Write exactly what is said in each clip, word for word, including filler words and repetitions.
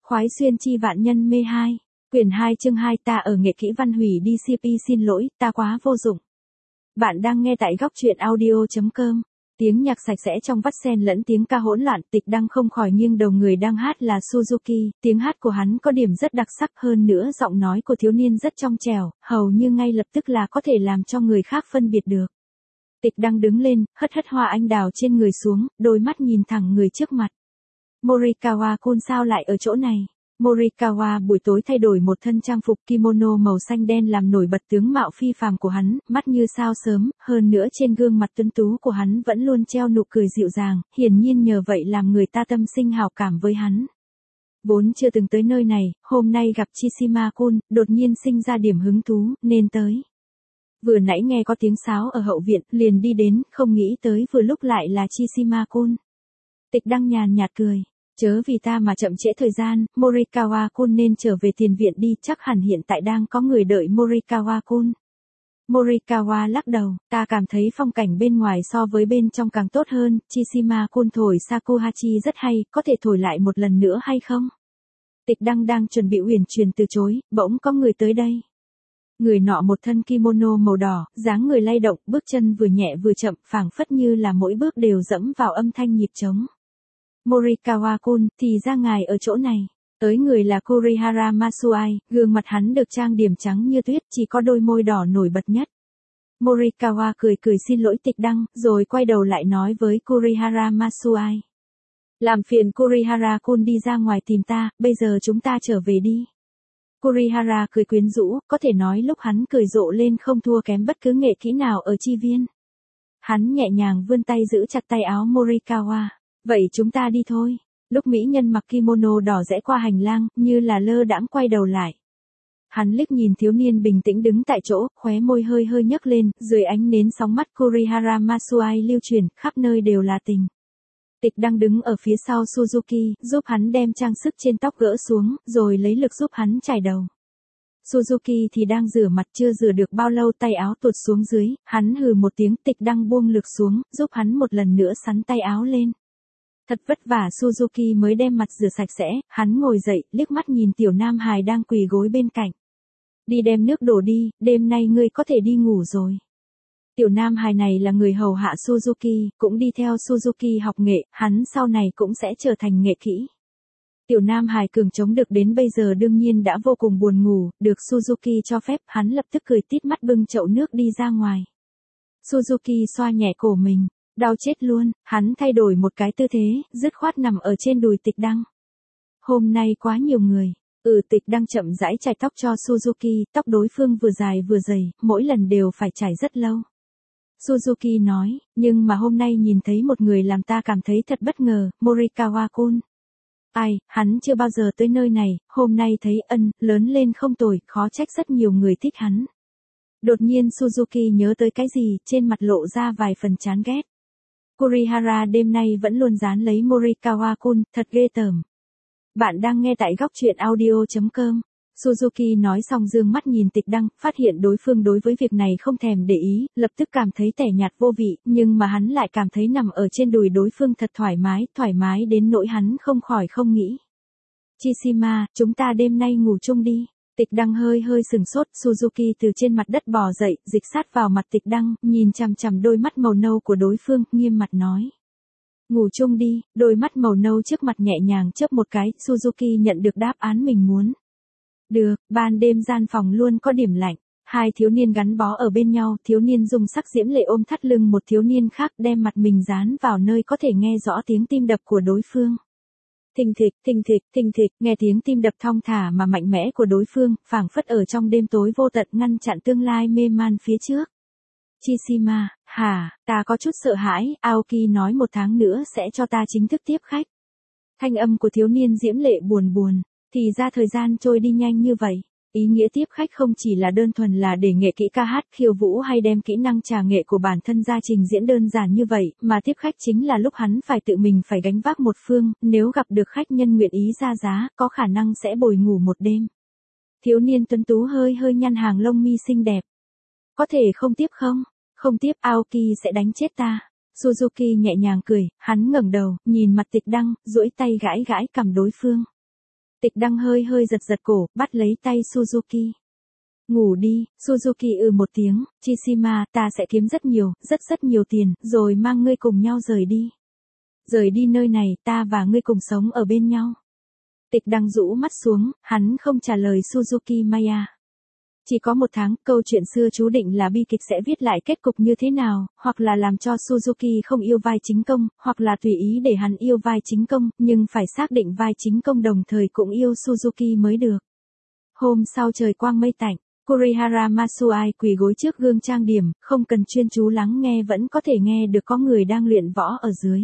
Khoái xuyên chi vạn nhân mê hai. Quyển hai chương hai ta ở nghệ kỹ văn hủy đi xê pê xin lỗi, ta quá vô dụng. Bạn đang nghe tại góc truyện audio.com. Tiếng nhạc sạch sẽ trong vắt sen lẫn tiếng ca hỗn loạn, Tịch Đăng không khỏi nghiêng đầu, người đang hát là Suzuki, tiếng hát của hắn có điểm rất đặc sắc, hơn nữa giọng nói của thiếu niên rất trong trẻo, hầu như ngay lập tức là có thể làm cho người khác phân biệt được. Tịch Đăng đứng lên, hất hất hoa anh đào trên người xuống, đôi mắt nhìn thẳng người trước mặt. Morikawa-kun sao lại ở chỗ này? Morikawa buổi tối thay đổi một thân trang phục kimono màu xanh đen làm nổi bật tướng mạo phi phàm của hắn, mắt như sao sớm, hơn nữa trên gương mặt tuấn tú của hắn vẫn luôn treo nụ cười dịu dàng, hiển nhiên nhờ vậy làm người ta tâm sinh hảo cảm với hắn. Vốn chưa từng tới nơi này, hôm nay gặp Chishima-kun, đột nhiên sinh ra điểm hứng thú, nên tới. Vừa nãy nghe có tiếng sáo ở hậu viện, liền đi đến, không nghĩ tới vừa lúc lại là Chishima-kun. Tịch Đăng nhàn nhạt cười. Chớ vì ta mà chậm trễ thời gian, Morikawa-kun nên trở về tiền viện đi, chắc hẳn hiện tại đang có người đợi Morikawa-kun. Morikawa lắc đầu, ta cảm thấy phong cảnh bên ngoài so với bên trong càng tốt hơn, Chishima-kun thổi shakuhachi rất hay, có thể thổi lại một lần nữa hay không? Tịch Đăng đang chuẩn bị uyển chuyển từ chối, bỗng có người tới đây. Người nọ một thân kimono màu đỏ, dáng người lay động, bước chân vừa nhẹ vừa chậm, phảng phất như là mỗi bước đều dẫm vào âm thanh nhịp trống. Morikawa-kun, thì ra ngài ở chỗ này. Tới người là Kurihara Masuai, gương mặt hắn được trang điểm trắng như tuyết, chỉ có đôi môi đỏ nổi bật nhất. Morikawa cười cười xin lỗi Tịch Đăng, rồi quay đầu lại nói với Kurihara Masuai. Làm phiền Kurihara-kun đi ra ngoài tìm ta, bây giờ chúng ta trở về đi. Kurihara cười quyến rũ, có thể nói lúc hắn cười rộ lên không thua kém bất cứ nghệ kỹ nào ở chi viên. Hắn nhẹ nhàng vươn tay giữ chặt tay áo Morikawa. Vậy chúng ta đi thôi. Lúc mỹ nhân mặc kimono đỏ rẽ qua hành lang, như là lơ đãng quay đầu lại. Hắn liếc nhìn thiếu niên bình tĩnh đứng tại chỗ, khóe môi hơi hơi nhấc lên, dưới ánh nến sóng mắt Kurihara Masuai lưu truyền, khắp nơi đều là tình. Tịch Đăng đứng ở phía sau Suzuki, giúp hắn đem trang sức trên tóc gỡ xuống, rồi lấy lực giúp hắn chải đầu. Suzuki thì đang rửa mặt, chưa rửa được bao lâu tay áo tuột xuống dưới, hắn hừ một tiếng, Tịch Đăng buông lực xuống, giúp hắn một lần nữa sắn tay áo lên. Thật vất vả Suzuki mới đem mặt rửa sạch sẽ, hắn ngồi dậy, liếc mắt nhìn tiểu nam hài đang quỳ gối bên cạnh. Đi đem nước đổ đi, đêm nay ngươi có thể đi ngủ rồi. Tiểu nam hài này là người hầu hạ Suzuki, cũng đi theo Suzuki học nghệ, hắn sau này cũng sẽ trở thành nghệ kỹ. Tiểu nam hài cường chống được đến bây giờ đương nhiên đã vô cùng buồn ngủ, được Suzuki cho phép, hắn lập tức cười tít mắt bưng chậu nước đi ra ngoài. Suzuki xoa nhẹ cổ mình. Đau chết luôn, hắn thay đổi một cái tư thế, dứt khoát nằm ở trên đùi Tịch Đăng. Hôm nay quá nhiều người. Ừ, Tịch Đăng chậm rãi chải tóc cho Suzuki, tóc đối phương vừa dài vừa dày, mỗi lần đều phải chải rất lâu. Suzuki nói, nhưng mà hôm nay nhìn thấy một người làm ta cảm thấy thật bất ngờ, Morikawa-kun. Ai, hắn chưa bao giờ tới nơi này, hôm nay thấy ân, lớn lên không tồi, khó trách rất nhiều người thích hắn. Đột nhiên Suzuki nhớ tới cái gì, trên mặt lộ ra vài phần chán ghét. Kurihara đêm nay vẫn luôn dán lấy Morikawa-kun, thật ghê tởm. Bạn đang nghe tại góc truyện audio.com. Suzuki nói xong dương mắt nhìn Tịch Đăng, phát hiện đối phương đối với việc này không thèm để ý, lập tức cảm thấy tẻ nhạt vô vị, nhưng mà hắn lại cảm thấy nằm ở trên đùi đối phương thật thoải mái, thoải mái đến nỗi hắn không khỏi không nghĩ. Chishima, chúng ta đêm nay ngủ chung đi. Tịch Đăng hơi hơi sừng sốt, Suzuki từ trên mặt đất bò dậy, dịch sát vào mặt Tịch Đăng, nhìn chằm chằm đôi mắt màu nâu của đối phương, nghiêm mặt nói. Ngủ chung đi, đôi mắt màu nâu trước mặt nhẹ nhàng chớp một cái, Suzuki nhận được đáp án mình muốn. Được, ban đêm gian phòng luôn có điểm lạnh. Hai thiếu niên gắn bó ở bên nhau, thiếu niên dùng sắc diễm lệ ôm thắt lưng một thiếu niên khác, đem mặt mình dán vào nơi có thể nghe rõ tiếng tim đập của đối phương. Thình thịch, thình thịch, thình thịch, nghe tiếng tim đập thong thả mà mạnh mẽ của đối phương, phảng phất ở trong đêm tối vô tận ngăn chặn tương lai mê man phía trước. Chishima, hả, ta có chút sợ hãi, Aoki nói một tháng nữa sẽ cho ta chính thức tiếp khách. Thanh âm của thiếu niên diễm lệ buồn buồn, thì ra thời gian trôi đi nhanh như vậy. Ý nghĩa tiếp khách không chỉ là đơn thuần là để nghệ kỹ ca hát, khiêu vũ hay đem kỹ năng trà nghệ của bản thân ra trình diễn đơn giản như vậy, mà tiếp khách chính là lúc hắn phải tự mình phải gánh vác một phương, nếu gặp được khách nhân nguyện ý ra giá, có khả năng sẽ bồi ngủ một đêm. Thiếu niên tuấn tú hơi hơi nhăn hàng lông mi xinh đẹp. Có thể không tiếp không? Không tiếp, Aoki sẽ đánh chết ta. Suzuki nhẹ nhàng cười, hắn ngẩng đầu, nhìn mặt Tịch Đăng, duỗi tay gãi gãi cằm đối phương. Tịch Đăng hơi hơi giật giật cổ, bắt lấy tay Suzuki. Ngủ đi, Suzuki ừ một tiếng, Chishima, ta sẽ kiếm rất nhiều, rất rất nhiều tiền, rồi mang ngươi cùng nhau rời đi. Rời đi nơi này, ta và ngươi cùng sống ở bên nhau. Tịch Đăng rũ mắt xuống, hắn không trả lời Suzuki Maya. Chỉ có một tháng, câu chuyện xưa chú định là bi kịch sẽ viết lại kết cục như thế nào, hoặc là làm cho Suzuki không yêu vai chính công, hoặc là tùy ý để hắn yêu vai chính công, nhưng phải xác định vai chính công đồng thời cũng yêu Suzuki mới được. Hôm sau trời quang mây tạnh, Kurihara Masuai quỳ gối trước gương trang điểm, không cần chuyên chú lắng nghe vẫn có thể nghe được có người đang luyện võ ở dưới.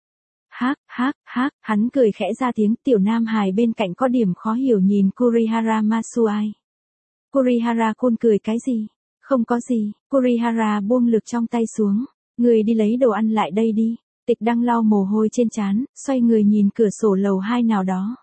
Hác, hác, hác, hắn cười khẽ ra tiếng, tiểu nam hài bên cạnh có điểm khó hiểu nhìn Kurihara Masuai. Kurihara-kun cười cái gì? Không có gì, Kurihara buông lược trong tay xuống. Người đi lấy đồ ăn lại đây đi. Tịch Đăng lau mồ hôi trên trán, xoay người nhìn cửa sổ lầu hai nào đó.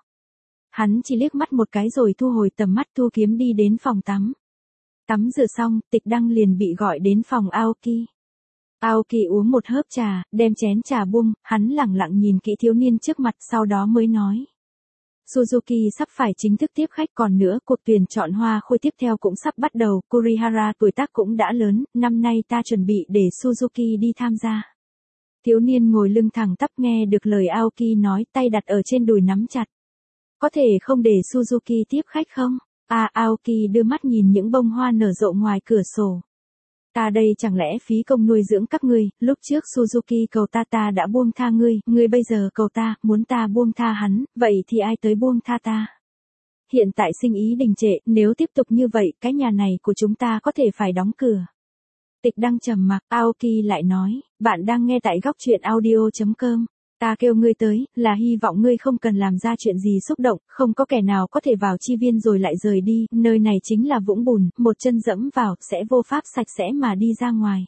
Hắn chỉ liếc mắt một cái rồi thu hồi tầm mắt thu kiếm đi đến phòng tắm. Tắm rửa xong, Tịch Đăng liền bị gọi đến phòng Aoki. Aoki uống một hớp trà, đem chén trà buông, hắn lẳng lặng nhìn kỹ thiếu niên trước mặt sau đó mới nói. Suzuki sắp phải chính thức tiếp khách còn nữa, cuộc tuyển chọn hoa khôi tiếp theo cũng sắp bắt đầu, Kurihara tuổi tác cũng đã lớn, năm nay ta chuẩn bị để Suzuki đi tham gia. Thiếu niên ngồi lưng thẳng tắp nghe được lời Aoki nói, tay đặt ở trên đùi nắm chặt. Có thể không để Suzuki tiếp khách không? À, Aoki đưa mắt nhìn những bông hoa nở rộ ngoài cửa sổ. Ta đây chẳng lẽ phí công nuôi dưỡng các ngươi, lúc trước Suzuki cầu ta ta đã buông tha ngươi, ngươi bây giờ cầu ta, muốn ta buông tha hắn, vậy thì ai tới buông tha ta? Hiện tại sinh ý đình trệ, nếu tiếp tục như vậy, cái nhà này của chúng ta có thể phải đóng cửa. Tịch Đăng trầm mặc, Aoki lại nói, bạn đang nghe tại góc truyện audio chấm com. Ta kêu ngươi tới, là hy vọng ngươi không cần làm ra chuyện gì xúc động, không có kẻ nào có thể vào chi viên rồi lại rời đi, nơi này chính là vũng bùn, một chân dẫm vào, sẽ vô pháp sạch sẽ mà đi ra ngoài.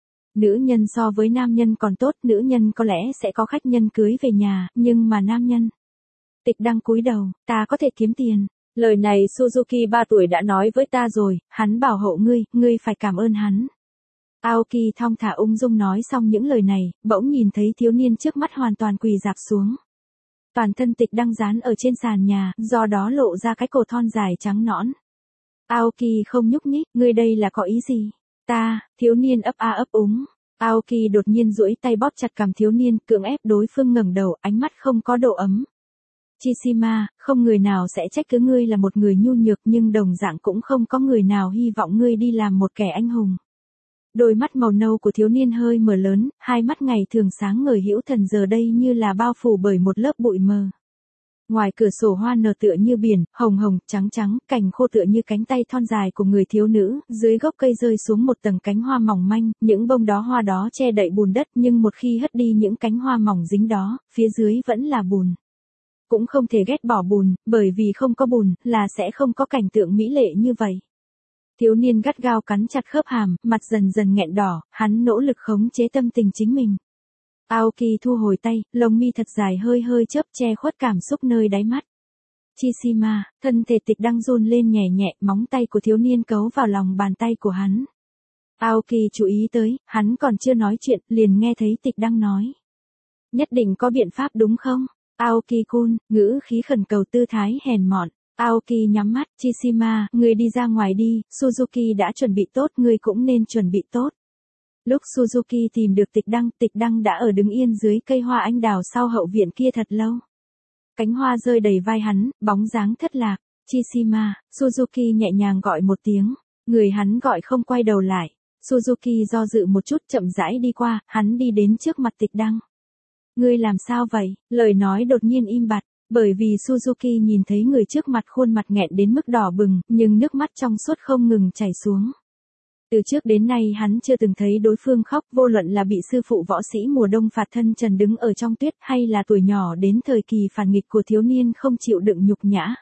Nữ nhân so với nam nhân còn tốt, nữ nhân có lẽ sẽ có khách nhân cưới về nhà, nhưng mà nam nhân. Tịch Đăng cúi đầu, ta có thể kiếm tiền. Lời này Suzuki ba tuổi đã nói với ta rồi, hắn bảo hộ ngươi, ngươi phải cảm ơn hắn. Aoki thong thả ung dung nói xong những lời này, bỗng nhìn thấy thiếu niên trước mắt hoàn toàn quỳ rạp xuống. Toàn thân Tịch Đăng dán ở trên sàn nhà, do đó lộ ra cái cổ thon dài trắng nõn. Aoki không nhúc nhích, ngươi đây là có ý gì? Ta, thiếu niên ấp a ấp úng. Aoki đột nhiên duỗi tay bóp chặt cằm thiếu niên, cưỡng ép đối phương ngẩng đầu, ánh mắt không có độ ấm. Chishima, không người nào sẽ trách cứ ngươi là một người nhu nhược nhưng đồng dạng cũng không có người nào hy vọng ngươi đi làm một kẻ anh hùng. Đôi mắt màu nâu của thiếu niên hơi mở lớn, hai mắt ngày thường sáng ngời hữu thần giờ đây như là bao phủ bởi một lớp bụi mờ. Ngoài cửa sổ hoa nở tựa như biển, hồng hồng, trắng trắng, cành khô tựa như cánh tay thon dài của người thiếu nữ, dưới gốc cây rơi xuống một tầng cánh hoa mỏng manh, những bông đó hoa đó che đậy bùn đất nhưng một khi hất đi những cánh hoa mỏng dính đó, phía dưới vẫn là bùn. Cũng không thể ghét bỏ bùn, bởi vì không có bùn, là sẽ không có cảnh tượng mỹ lệ như vậy. Thiếu niên gắt gao cắn chặt khớp hàm, mặt dần dần nghẹn đỏ, hắn nỗ lực khống chế tâm tình chính mình. Aoki thu hồi tay, lông mi thật dài hơi hơi chớp che khuất cảm xúc nơi đáy mắt. Chishima, thân thể Tịch Đăng run lên nhẹ nhẹ, móng tay của thiếu niên cấu vào lòng bàn tay của hắn. Aoki chú ý tới, hắn còn chưa nói chuyện, liền nghe thấy Tịch Đăng nói. Nhất định có biện pháp đúng không? Aoki-kun, ngữ khí khẩn cầu tư thái hèn mọn. Aoki nhắm mắt, Chishima, người đi ra ngoài đi, Suzuki đã chuẩn bị tốt, người cũng nên chuẩn bị tốt. Lúc Suzuki tìm được Tịch Đăng, Tịch Đăng đã ở đứng yên dưới cây hoa anh đào sau hậu viện kia thật lâu. Cánh hoa rơi đầy vai hắn, bóng dáng thất lạc. Chishima, Suzuki nhẹ nhàng gọi một tiếng, người hắn gọi không quay đầu lại. Suzuki do dự một chút chậm rãi đi qua, hắn đi đến trước mặt Tịch Đăng. Ngươi làm sao vậy? Lời nói đột nhiên im bặt. Bởi vì Suzuki nhìn thấy người trước mặt khuôn mặt nghẹn đến mức đỏ bừng, nhưng nước mắt trong suốt không ngừng chảy xuống. Từ trước đến nay hắn chưa từng thấy đối phương khóc, vô luận là bị sư phụ võ sĩ mùa đông phạt thân trần đứng ở trong tuyết hay là tuổi nhỏ đến thời kỳ phản nghịch của thiếu niên không chịu đựng nhục nhã.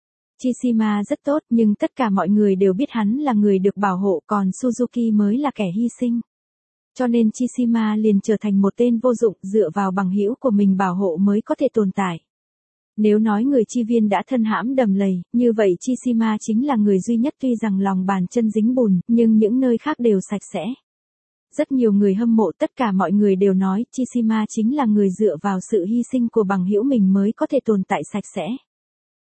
Chishima rất tốt nhưng tất cả mọi người đều biết hắn là người được bảo hộ còn Suzuki mới là kẻ hy sinh. Cho nên Chishima liền trở thành một tên vô dụng dựa vào bằng hữu của mình bảo hộ mới có thể tồn tại. Nếu nói người chi viên đã thân hãm đầm lầy, như vậy Chishima chính là người duy nhất tuy rằng lòng bàn chân dính bùn, nhưng những nơi khác đều sạch sẽ. Rất nhiều người hâm mộ tất cả mọi người đều nói Chishima chính là người dựa vào sự hy sinh của bằng hữu mình mới có thể tồn tại sạch sẽ.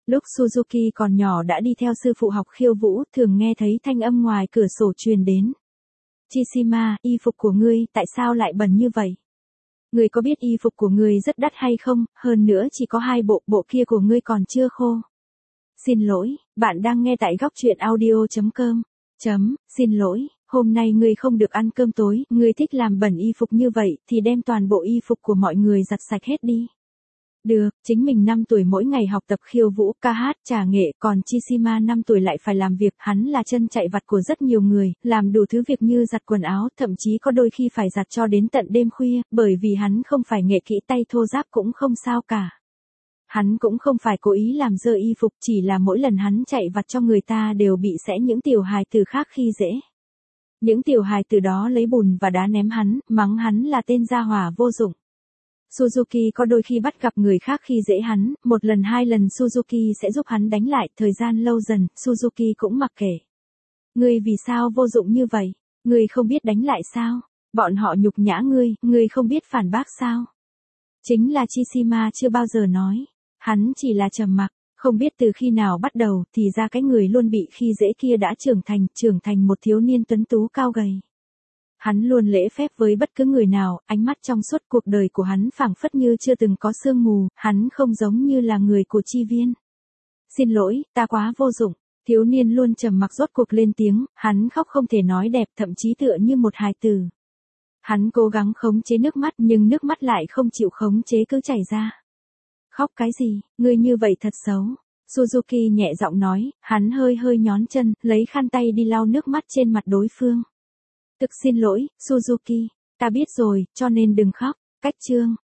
Lúc Suzuki còn nhỏ đã đi theo sư phụ học khiêu vũ, thường nghe thấy thanh âm ngoài cửa sổ truyền đến. Chishima, y phục của ngươi, tại sao lại bẩn như vậy? Ngươi có biết y phục của ngươi rất đắt hay không, hơn nữa chỉ có hai bộ, bộ kia của ngươi còn chưa khô. Xin lỗi, bạn đang nghe tại góc truyện audio.com. Chấm, xin lỗi, hôm nay ngươi không được ăn cơm tối, ngươi thích làm bẩn y phục như vậy, thì đem toàn bộ y phục của mọi người giặt sạch hết đi. Được, chính mình năm tuổi mỗi ngày học tập khiêu vũ, ca hát, trà nghệ, còn Chishima năm tuổi lại phải làm việc, hắn là chân chạy vặt của rất nhiều người, làm đủ thứ việc như giặt quần áo, thậm chí có đôi khi phải giặt cho đến tận đêm khuya, bởi vì hắn không phải nghệ kỹ tay thô ráp cũng không sao cả. Hắn cũng không phải cố ý làm dơ y phục, chỉ là mỗi lần hắn chạy vặt cho người ta đều bị sẽ những tiểu hài tử khác khi dễ. Những tiểu hài tử đó lấy bùn và đá ném hắn, mắng hắn là tên gia hỏa vô dụng. Suzuki có đôi khi bắt gặp người khác khi dễ hắn, một lần hai lần Suzuki sẽ giúp hắn đánh lại, thời gian lâu dần, Suzuki cũng mặc kệ. Ngươi vì sao vô dụng như vậy? Ngươi không biết đánh lại sao? Bọn họ nhục nhã ngươi, ngươi không biết phản bác sao? Chính là Chishima chưa bao giờ nói. Hắn chỉ là trầm mặc, không biết từ khi nào bắt đầu thì ra cái người luôn bị khi dễ kia đã trưởng thành, trưởng thành một thiếu niên tuấn tú cao gầy. Hắn luôn lễ phép với bất cứ người nào, ánh mắt trong suốt cuộc đời của hắn phảng phất như chưa từng có sương mù, hắn không giống như là người của chi viên. Xin lỗi, ta quá vô dụng. Thiếu niên luôn trầm mặc rốt cuộc lên tiếng, hắn khóc không thể nói đẹp, thậm chí tựa như một hài tử. Hắn cố gắng khống chế nước mắt nhưng nước mắt lại không chịu khống chế cứ chảy ra. Khóc cái gì, ngươi như vậy thật xấu. Suzuki nhẹ giọng nói, hắn hơi hơi nhón chân, lấy khăn tay đi lau nước mắt trên mặt đối phương. Thực xin lỗi, Suzuki, ta biết rồi, cho nên đừng khóc. Cách chương.